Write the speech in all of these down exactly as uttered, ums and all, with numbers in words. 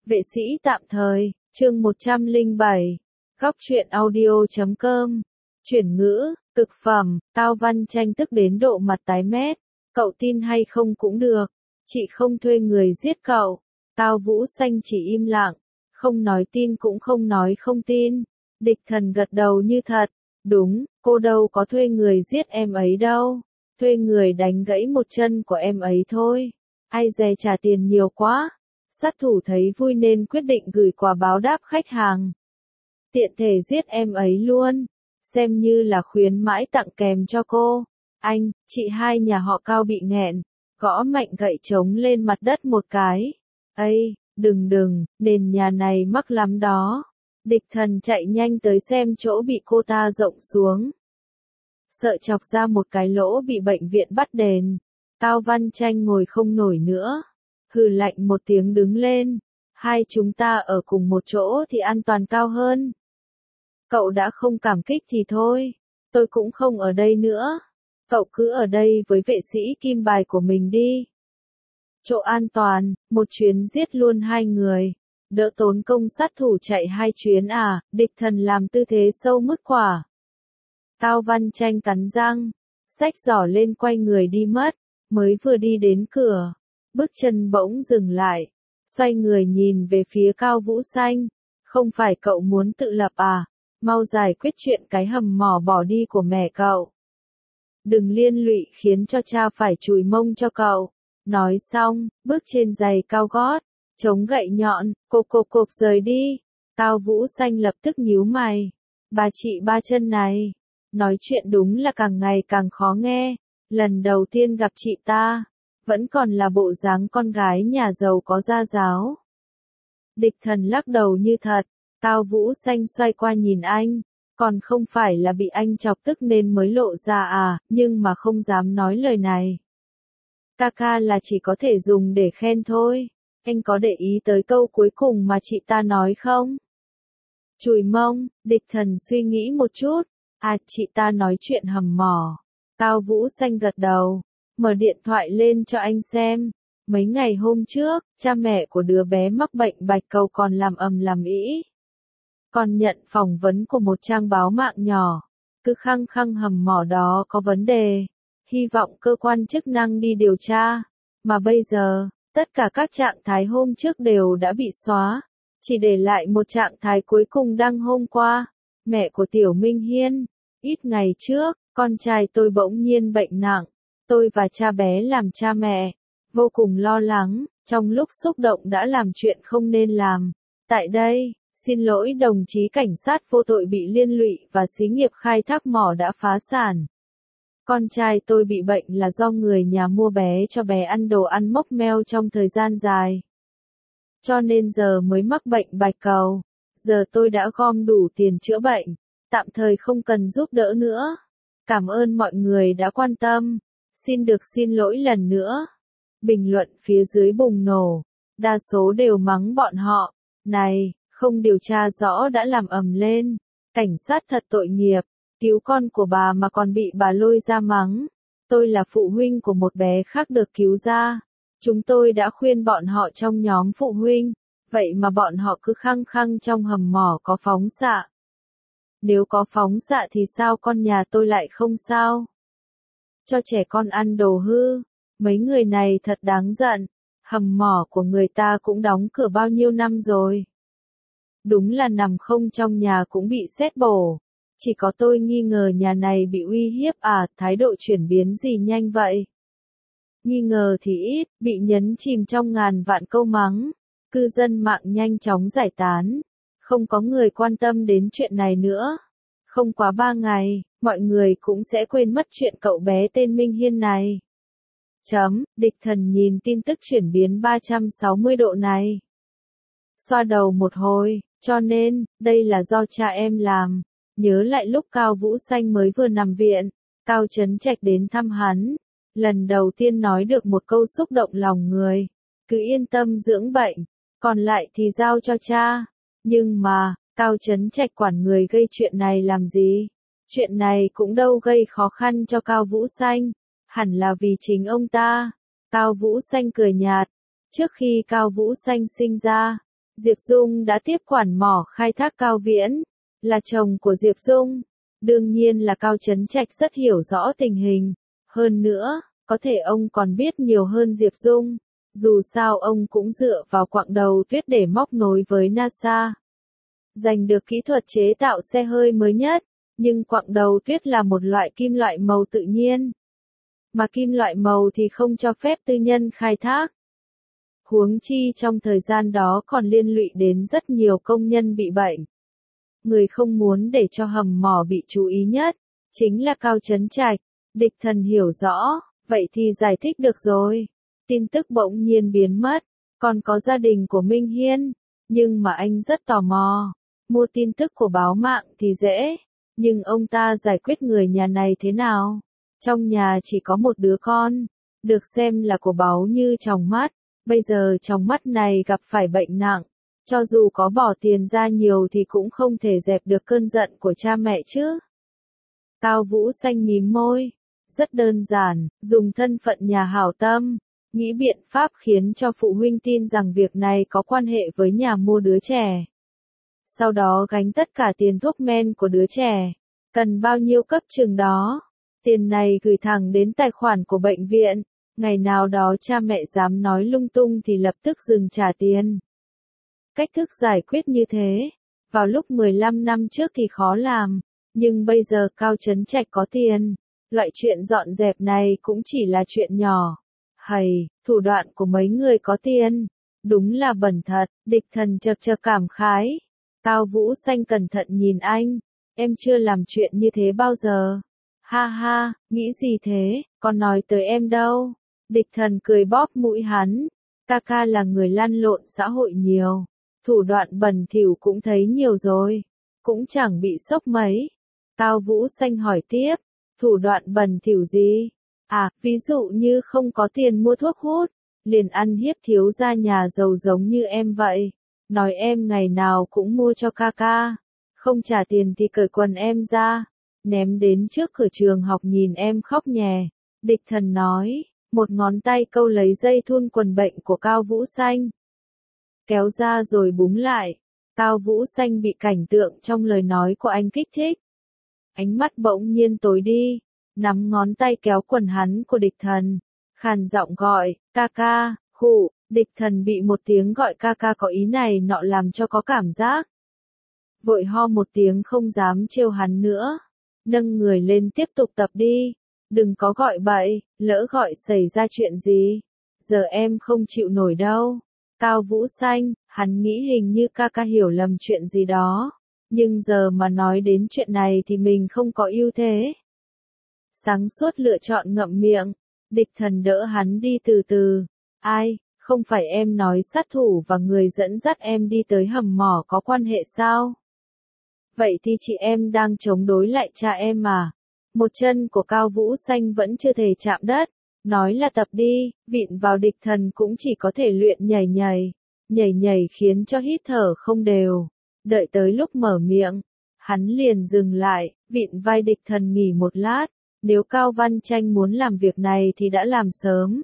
Vệ sĩ tạm thời, chương một trăm lẻ bảy, góc truyện audio chấm com, chuyển ngữ, cực phẩm, Cao Văn Tranh tức đến độ mặt tái mét, cậu tin hay không cũng được, chị không thuê người giết cậu. Cao Vũ Xanh chỉ im lặng, không nói tin cũng không nói không tin. Địch Thần gật đầu như thật, đúng, cô đâu có thuê người giết em ấy đâu, thuê người đánh gãy một chân của em ấy thôi. Ai dè trả tiền nhiều quá. Sát thủ thấy vui nên quyết định gửi quà báo đáp khách hàng. Tiện thể giết em ấy luôn, xem như là khuyến mãi tặng kèm cho cô. Anh, chị hai nhà họ Cao bị nghẹn, gõ mạnh gậy trống lên mặt đất một cái. Ây, đừng đừng, nền nhà này mắc lắm đó. Địch Thần chạy nhanh tới xem chỗ bị cô ta rộng xuống. Sợ chọc ra một cái lỗ bị bệnh viện bắt đền. Cao Văn Tranh ngồi không nổi nữa. Hừ lạnh một tiếng đứng lên. Hai chúng ta ở cùng một chỗ thì an toàn cao hơn. Cậu đã không cảm kích thì thôi. Tôi cũng không ở đây nữa. Cậu cứ ở đây với vệ sĩ kim bài của mình đi. Chỗ an toàn, một chuyến giết luôn hai người. Đỡ tốn công sát thủ chạy hai chuyến à, Địch Thần làm tư thế sâu mứt quả. Cao Văn Tranh cắn răng, xách giỏ lên quay người đi mất, mới vừa đi đến cửa. Bước chân bỗng dừng lại, xoay người nhìn về phía Cao Vũ Xanh. Không phải cậu muốn tự lập à, mau giải quyết chuyện cái hầm mỏ bỏ đi của mẹ cậu. Đừng liên lụy khiến cho cha phải chùi mông cho cậu. Nói xong, bước trên giày cao gót, chống gậy nhọn, cộp cộp cộp rời đi. Cao Vũ Xanh lập tức nhíu mày. Bà chị ba chân này, nói chuyện đúng là càng ngày càng khó nghe. Lần đầu tiên gặp chị ta, vẫn còn là bộ dáng con gái nhà giàu có gia giáo. Địch Thần lắc đầu như thật. Cao Vũ Xanh xoay qua nhìn anh, còn không phải là bị anh chọc tức nên mới lộ ra à, nhưng mà không dám nói lời này. Kaka là chỉ có thể dùng để khen thôi. Anh có để ý tới câu cuối cùng mà chị ta nói không? Chùi mông, Địch Thần suy nghĩ một chút. À, chị ta nói chuyện hầm mỏ. Cao Vũ Xanh gật đầu, mở điện thoại lên cho anh xem. Mấy ngày hôm trước, cha mẹ của đứa bé mắc bệnh bạch cầu còn làm ầm làm ĩ. Còn nhận phỏng vấn của một trang báo mạng nhỏ. Cứ khăng khăng hầm mỏ đó có vấn đề. Hy vọng cơ quan chức năng đi điều tra. Mà bây giờ, tất cả các trạng thái hôm trước đều đã bị xóa. Chỉ để lại một trạng thái cuối cùng đăng hôm qua. Mẹ của Tiểu Minh Hiên. Ít ngày trước, con trai tôi bỗng nhiên bệnh nặng. Tôi và cha bé làm cha mẹ. Vô cùng lo lắng, trong lúc xúc động đã làm chuyện không nên làm. Tại đây, xin lỗi đồng chí cảnh sát vô tội bị liên lụy và xí nghiệp khai thác mỏ đã phá sản. Con trai tôi bị bệnh là do người nhà mua bé cho bé ăn đồ ăn mốc meo trong thời gian dài. Cho nên giờ mới mắc bệnh bạch cầu. Giờ tôi đã gom đủ tiền chữa bệnh, tạm thời không cần giúp đỡ nữa. Cảm ơn mọi người đã quan tâm. Xin được xin lỗi lần nữa. Bình luận phía dưới bùng nổ. Đa số đều mắng bọn họ. Này, không điều tra rõ đã làm ầm lên. Cảnh sát thật tội nghiệp. Cứu con của bà mà còn bị bà lôi ra mắng. Tôi là phụ huynh của một bé khác được cứu ra. Chúng tôi đã khuyên bọn họ trong nhóm phụ huynh. Vậy mà bọn họ cứ khăng khăng trong hầm mỏ có phóng xạ. Nếu có phóng xạ thì sao con nhà tôi lại không sao? Cho trẻ con ăn đồ hư. Mấy người này thật đáng giận. Hầm mỏ của người ta cũng đóng cửa bao nhiêu năm rồi. Đúng là nằm không trong nhà cũng bị sét bổ. Chỉ có tôi nghi ngờ nhà này bị uy hiếp à, thái độ chuyển biến gì nhanh vậy? Nghi ngờ thì ít, bị nhấn chìm trong ngàn vạn câu mắng. Cư dân mạng nhanh chóng giải tán. Không có người quan tâm đến chuyện này nữa. Không quá ba ngày, mọi người cũng sẽ quên mất chuyện cậu bé tên Minh Hiên này. Chấm, Địch Thần nhìn tin tức chuyển biến ba trăm sáu mươi độ này. Xoa đầu một hồi, cho nên, đây là do cha em làm. Nhớ lại lúc Cao Vũ Xanh mới vừa nằm viện, Cao Trấn Trạch đến thăm hắn. Lần đầu tiên nói được một câu xúc động lòng người. Cứ yên tâm dưỡng bệnh, còn lại thì giao cho cha. Nhưng mà, Cao Trấn Trạch quản người gây chuyện này làm gì? Chuyện này cũng đâu gây khó khăn cho Cao Vũ Xanh. Hẳn là vì chính ông ta. Cao Vũ Xanh cười nhạt. Trước khi Cao Vũ Xanh sinh ra, Diệp Dung đã tiếp quản mỏ khai thác Cao Viễn, là chồng của Diệp Dung. Đương nhiên là Cao Chấn Trạch rất hiểu rõ tình hình. Hơn nữa, có thể ông còn biết nhiều hơn Diệp Dung. Dù sao ông cũng dựa vào quặng đầu tuyết để móc nối với NASA. Giành được kỹ thuật chế tạo xe hơi mới nhất, nhưng quặng đầu tuyết là một loại kim loại màu tự nhiên. Mà kim loại màu thì không cho phép tư nhân khai thác. Huống chi trong thời gian đó còn liên lụy đến rất nhiều công nhân bị bệnh. Người không muốn để cho hầm mỏ bị chú ý nhất, chính là Cao Chấn Trạch. Địch Thần hiểu rõ, vậy thì giải thích được rồi. Tin tức bỗng nhiên biến mất, còn có gia đình của Minh Hiên, nhưng mà anh rất tò mò. Mua tin tức của báo mạng thì dễ, nhưng ông ta giải quyết người nhà này thế nào? Trong nhà chỉ có một đứa con, được xem là của báu như tròng mắt, bây giờ tròng mắt này gặp phải bệnh nặng, cho dù có bỏ tiền ra nhiều thì cũng không thể dẹp được cơn giận của cha mẹ chứ. Cao Vũ Xanh mím môi, rất đơn giản, dùng thân phận nhà hảo tâm, nghĩ biện pháp khiến cho phụ huynh tin rằng việc này có quan hệ với nhà mua đứa trẻ. Sau đó gánh tất cả tiền thuốc men của đứa trẻ, cần bao nhiêu cấp chừng đó. Tiền này gửi thẳng đến tài khoản của bệnh viện, ngày nào đó cha mẹ dám nói lung tung thì lập tức dừng trả tiền. Cách thức giải quyết như thế, vào lúc mười lăm năm trước thì khó làm, nhưng bây giờ Cao Chấn Trạch có tiền, loại chuyện dọn dẹp này cũng chỉ là chuyện nhỏ. Hầy, thủ đoạn của mấy người có tiền, đúng là bẩn thật. Địch Thần chật chật cảm khái. Cao Vũ Xanh cẩn thận nhìn anh, em chưa làm chuyện như thế bao giờ. Ha ha, nghĩ gì thế, còn nói tới em đâu. Địch Thần cười bóp mũi hắn, ca ca là người lăn lộn xã hội nhiều, thủ đoạn bẩn thỉu cũng thấy nhiều rồi, cũng chẳng bị sốc mấy. Cao Vũ Xanh hỏi tiếp, thủ đoạn bẩn thỉu gì? À, ví dụ như không có tiền mua thuốc hút, liền ăn hiếp thiếu gia nhà giàu giống như em vậy. Nói em ngày nào cũng mua cho ca ca, không trả tiền thì cởi quần em ra, ném đến trước cửa trường học nhìn em khóc nhè. Địch Thần nói, một ngón tay câu lấy dây thun quần bệnh của Cao Vũ Xanh, kéo ra rồi búng lại. Cao Vũ Xanh bị cảnh tượng trong lời nói của anh kích thích. Ánh mắt bỗng nhiên tối đi, nắm ngón tay kéo quần hắn của Địch Thần, khàn giọng gọi, ca ca, khụ. Địch Thần bị một tiếng gọi ca ca có ý này nọ làm cho có cảm giác. Vội ho một tiếng không dám trêu hắn nữa. Nâng người lên tiếp tục tập đi. Đừng có gọi bậy, lỡ gọi xảy ra chuyện gì. Giờ em không chịu nổi đâu. Cao Vũ Xanh, hắn nghĩ hình như ca ca hiểu lầm chuyện gì đó. Nhưng giờ mà nói đến chuyện này thì mình không có ưu thế. Sáng suốt lựa chọn ngậm miệng. Địch Thần đỡ hắn đi từ từ. Ai? Không phải em nói sát thủ và người dẫn dắt em đi tới hầm mỏ có quan hệ sao? Vậy thì chị em đang chống đối lại cha em mà. Một chân của Cao Vũ Xanh vẫn chưa thể chạm đất. Nói là tập đi, vịn vào Địch Thần cũng chỉ có thể luyện nhảy nhảy. Nhảy nhảy khiến cho hít thở không đều. Đợi tới lúc mở miệng, hắn liền dừng lại, vịn vai Địch Thần nghỉ một lát. Nếu Cao Văn Tranh muốn làm việc này thì đã làm sớm.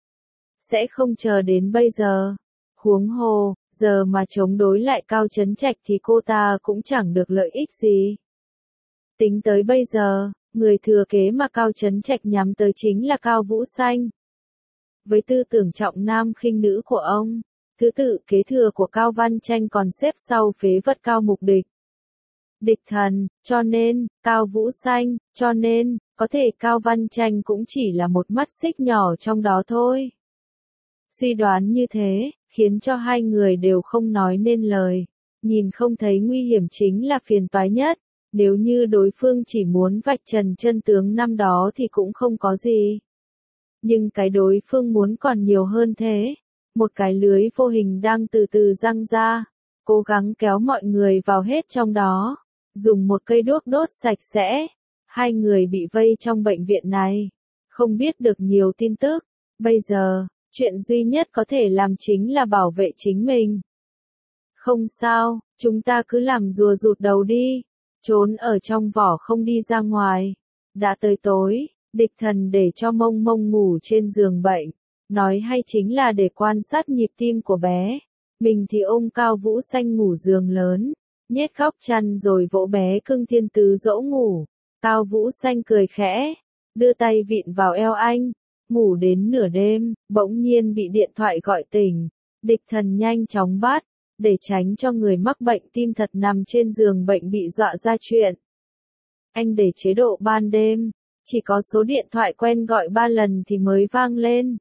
Sẽ không chờ đến bây giờ. Huống hồ, giờ mà chống đối lại Cao Chấn Trạch thì cô ta cũng chẳng được lợi ích gì. Tính tới bây giờ, người thừa kế mà Cao Chấn Trạch nhắm tới chính là Cao Vũ Xanh. Với tư tưởng trọng nam khinh nữ của ông, thứ tự kế thừa của Cao Văn Tranh còn xếp sau phế vật Cao Mục Địch. Địch Thần, cho nên, Cao Vũ Xanh, cho nên, có thể Cao Văn Tranh cũng chỉ là một mắt xích nhỏ trong đó thôi. Suy đoán như thế, khiến cho hai người đều không nói nên lời. Nhìn không thấy nguy hiểm chính là phiền toái nhất. Nếu như đối phương chỉ muốn vạch trần chân tướng năm đó thì cũng không có gì. Nhưng cái đối phương muốn còn nhiều hơn thế. Một cái lưới vô hình đang từ từ giăng ra. Cố gắng kéo mọi người vào hết trong đó. Dùng một cây đuốc đốt sạch sẽ. Hai người bị vây trong bệnh viện này. Không biết được nhiều tin tức. Bây giờ, chuyện duy nhất có thể làm chính là bảo vệ chính mình. Không sao, chúng ta cứ làm rùa rụt đầu đi. Trốn ở trong vỏ không đi ra ngoài. Đã tới tối, Địch Thần để cho Mông Mông ngủ trên giường bệnh. Nói hay chính là để quan sát nhịp tim của bé. mình thì ôm Cao Vũ Xanh ngủ giường lớn, nhét góc chăn rồi vỗ bé cưng thiên tứ dỗ ngủ. Cao Vũ Xanh cười khẽ, đưa tay vịn vào eo anh, ngủ đến nửa đêm, bỗng nhiên bị điện thoại gọi tỉnh. Địch Thần nhanh chóng bắt, để tránh cho người mắc bệnh tim thật nằm trên giường bệnh bị dọa ra chuyện. Anh để chế độ ban đêm, chỉ có số điện thoại quen gọi ba lần thì mới vang lên.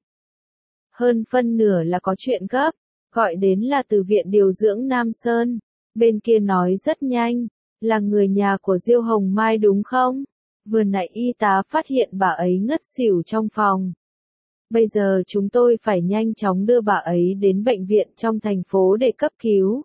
Hơn phân nửa là có chuyện gấp, gọi đến là từ viện điều dưỡng Nam Sơn. Bên kia nói rất nhanh, là người nhà của Diêu Hồng Mai đúng không? Vừa nãy y tá phát hiện bà ấy ngất xỉu trong phòng. Bây giờ chúng tôi phải nhanh chóng đưa bà ấy đến bệnh viện trong thành phố để cấp cứu.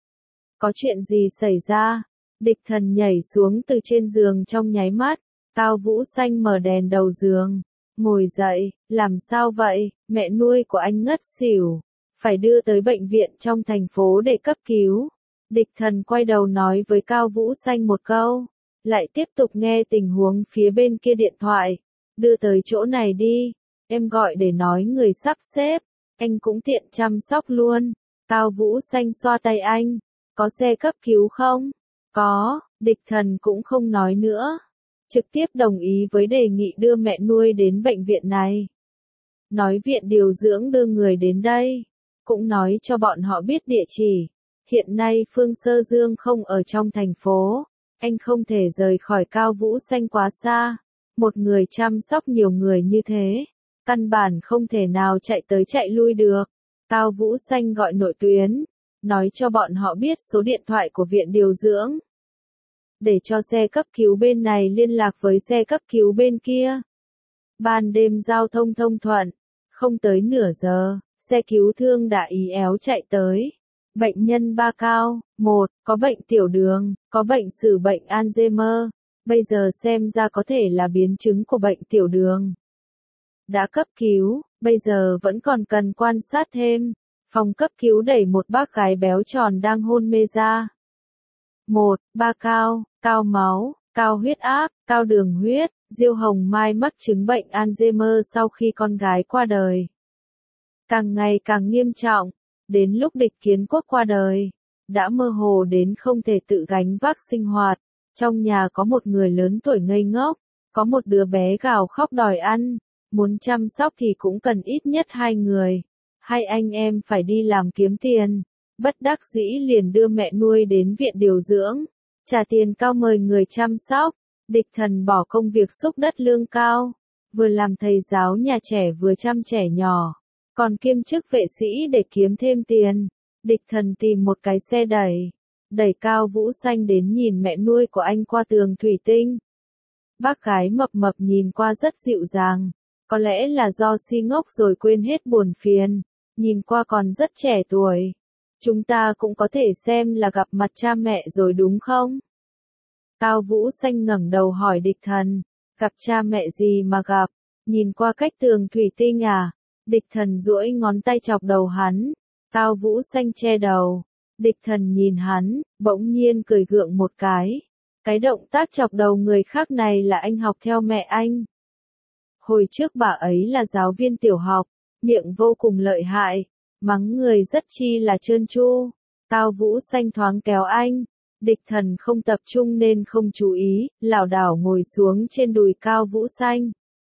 Có chuyện gì xảy ra? Địch Thần nhảy xuống từ trên giường trong nháy mắt. Cao Vũ Xanh mở đèn đầu giường, ngồi dậy, làm sao vậy? Mẹ nuôi của anh ngất xỉu, phải đưa tới bệnh viện trong thành phố để cấp cứu. Địch Thần quay đầu nói với Cao Vũ Xanh một câu, lại tiếp tục nghe tình huống phía bên kia điện thoại. Đưa tới chỗ này đi, em gọi để nói người sắp xếp, anh cũng tiện chăm sóc luôn. Cao Vũ Xanh xoa tay anh, có xe cấp cứu không? Có, Địch Thần cũng không nói nữa, trực tiếp đồng ý với đề nghị đưa mẹ nuôi đến bệnh viện này. Nói viện điều dưỡng đưa người đến đây, cũng nói cho bọn họ biết địa chỉ. Hiện nay Phương Sơ Dương không ở trong thành phố, anh không thể rời khỏi Cao Vũ Xanh quá xa. Một người chăm sóc nhiều người như thế, căn bản không thể nào chạy tới chạy lui được. Cao Vũ Xanh gọi nội tuyến, nói cho bọn họ biết số điện thoại của viện điều dưỡng, để cho xe cấp cứu bên này liên lạc với xe cấp cứu bên kia. Ban đêm giao thông thông thuận, không tới nửa giờ, xe cứu thương đã ý éo chạy tới. Bệnh nhân ba Cao, một, có bệnh tiểu đường, có bệnh sử bệnh Alzheimer, bây giờ xem ra có thể là biến chứng của bệnh tiểu đường. Đã cấp cứu, bây giờ vẫn còn cần quan sát thêm. Phòng cấp cứu đẩy một bác gái béo tròn đang hôn mê ra. Một, ba Cao, cao máu, cao huyết áp, cao đường huyết. Diêu Hồng Mai mắc chứng bệnh Alzheimer sau khi con gái qua đời. Càng ngày càng nghiêm trọng, đến lúc Địch Kiến Quốc qua đời, đã mơ hồ đến không thể tự gánh vác sinh hoạt. Trong nhà có một người lớn tuổi ngây ngốc, có một đứa bé gào khóc đòi ăn, muốn chăm sóc thì cũng cần ít nhất hai người. Hai anh em phải đi làm kiếm tiền, bất đắc dĩ liền đưa mẹ nuôi đến viện điều dưỡng, trả tiền cao mời người chăm sóc. Địch Thần bỏ công việc xúc đất lương cao, vừa làm thầy giáo nhà trẻ vừa chăm trẻ nhỏ, còn kiêm chức vệ sĩ để kiếm thêm tiền. Địch Thần tìm một cái xe đẩy, đẩy Cao Vũ Xanh đến nhìn mẹ nuôi của anh qua tường thủy tinh. Bác gái mập mập nhìn qua rất dịu dàng, có lẽ là do si ngốc rồi quên hết buồn phiền, nhìn qua còn rất trẻ tuổi. Chúng ta cũng có thể xem là gặp mặt cha mẹ rồi đúng không? Cao Vũ Xanh ngẩng đầu hỏi Địch Thần, gặp cha mẹ gì mà gặp, nhìn qua cách tường thủy tinh à? Địch Thần duỗi ngón tay chọc đầu hắn. Cao Vũ Xanh che đầu. Địch Thần nhìn hắn, bỗng nhiên cười gượng một cái. Cái động tác chọc đầu người khác này là anh học theo mẹ anh. Hồi trước bà ấy là giáo viên tiểu học, miệng vô cùng lợi hại, mắng người rất chi là trơn tru. Cao Vũ Xanh thoáng kéo anh. Địch Thần không tập trung nên không chú ý, lảo đảo ngồi xuống trên đùi Cao Vũ Xanh.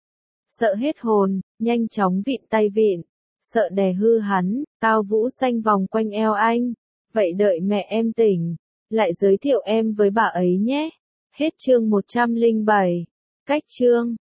Sợ hết hồn, nhanh chóng vịn tay vịn, sợ đè hư hắn. Cao Vũ Xanh vòng quanh eo anh. Vậy đợi mẹ em tỉnh, lại giới thiệu em với bà ấy nhé. Hết chương một trăm lẻ bảy. Cách chương